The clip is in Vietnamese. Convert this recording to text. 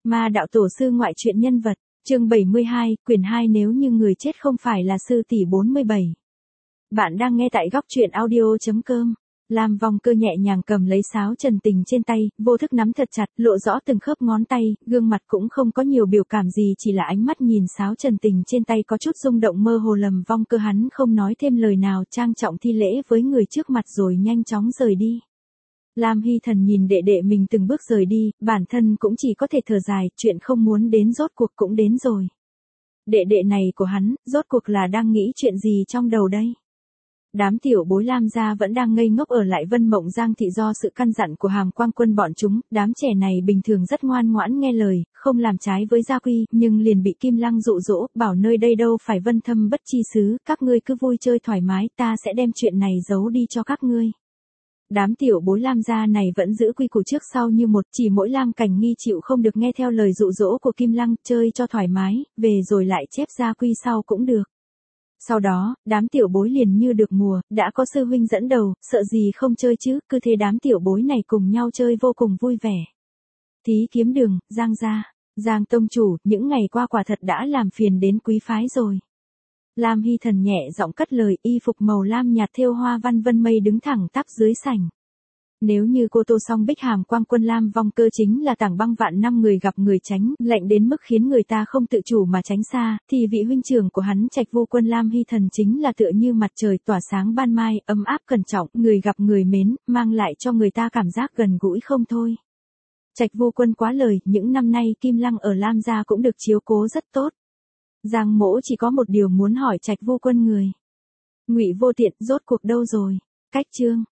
Ma đạo tổ sư ngoại truyện nhân vật, chương 72, quyển 2 nếu như người chết không phải là sư tỷ 47. Bạn đang nghe tại góc truyện audio.com. Lam Vong Cơ nhẹ nhàng cầm lấy sáo trần tình trên tay, vô thức nắm thật chặt, lộ rõ từng khớp ngón tay, gương mặt cũng không có nhiều biểu cảm gì, chỉ là ánh mắt nhìn sáo trần tình trên tay có chút rung động mơ hồ. Lâm Vong Cơ hắn không nói thêm lời nào, trang trọng thi lễ với người trước mặt rồi nhanh chóng rời đi. Lam Hy Thần nhìn đệ đệ mình từng bước rời đi, bản thân cũng chỉ có thể thở dài, chuyện không muốn đến rốt cuộc cũng đến rồi. Đệ đệ này của hắn, rốt cuộc là đang nghĩ chuyện gì trong đầu đây? Đám tiểu bối Lam gia vẫn đang ngây ngốc ở lại Vân Mộng Giang thị do sự căn dặn của Hàm Quang Quân bọn chúng, đám trẻ này bình thường rất ngoan ngoãn nghe lời, không làm trái với gia quy, nhưng liền bị Kim Lăng dụ dỗ, bảo nơi đây đâu phải Vân Thâm Bất Chi xứ, các ngươi cứ vui chơi thoải mái, ta sẽ đem chuyện này giấu đi cho các ngươi. Đám tiểu bối Lam gia này vẫn giữ quy củ trước sau như một, chỉ mỗi Lam Cảnh Nghi chịu không được nghe theo lời dụ dỗ của Kim Lăng, chơi cho thoải mái, về rồi lại chép gia quy sau cũng được. Sau đó, đám tiểu bối liền như được mùa, đã có sư huynh dẫn đầu, sợ gì không chơi chứ, cứ thế đám tiểu bối này cùng nhau chơi vô cùng vui vẻ. Thí Kiếm Đường, Giang gia, Giang tông chủ, những ngày qua quả thật đã làm phiền đến quý phái rồi. Lam Hy Thần nhẹ giọng cất lời, y phục màu lam nhạt thêu hoa văn vân mây đứng thẳng tắp dưới sảnh. Nếu như cô Tô Song Bích Hàm Quang Quân Lam Vong Cơ chính là tảng băng vạn năm người gặp người tránh, lạnh đến mức khiến người ta không tự chủ mà tránh xa, thì vị huynh trưởng của hắn Trạch Vô Quân Lam Hy Thần chính là tựa như mặt trời tỏa sáng ban mai, ấm áp cẩn trọng, người gặp người mến, mang lại cho người ta cảm giác gần gũi không thôi. Trạch Vô Quân quá lời, những năm nay Kim Lăng ở Lam gia cũng được chiếu cố rất tốt. Giang Mỗ chỉ có một điều muốn hỏi Trạch Vô Quân người. Ngụy Vô Tiện rốt cuộc đâu rồi? Cách chương